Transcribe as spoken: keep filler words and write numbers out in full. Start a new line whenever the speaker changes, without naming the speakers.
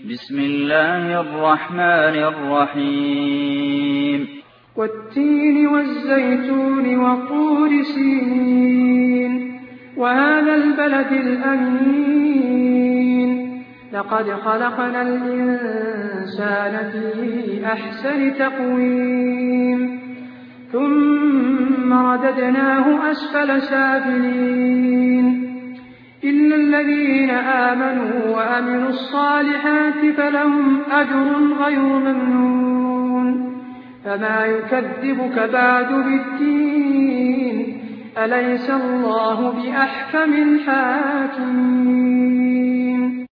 بسم الله الرحمن الرحيم
والتين والزيتون وطور سينين وهذا البلد الأمين لقد خلقنا الإنسان في أحسن تقويم ثم رددناه أسفل سافلين إلا الذين آمنوا وأمنوا الصالحات فلهم أجر غير ممنون فما يكذبك بعد بالدين أليس الله بأحكم الحاكمين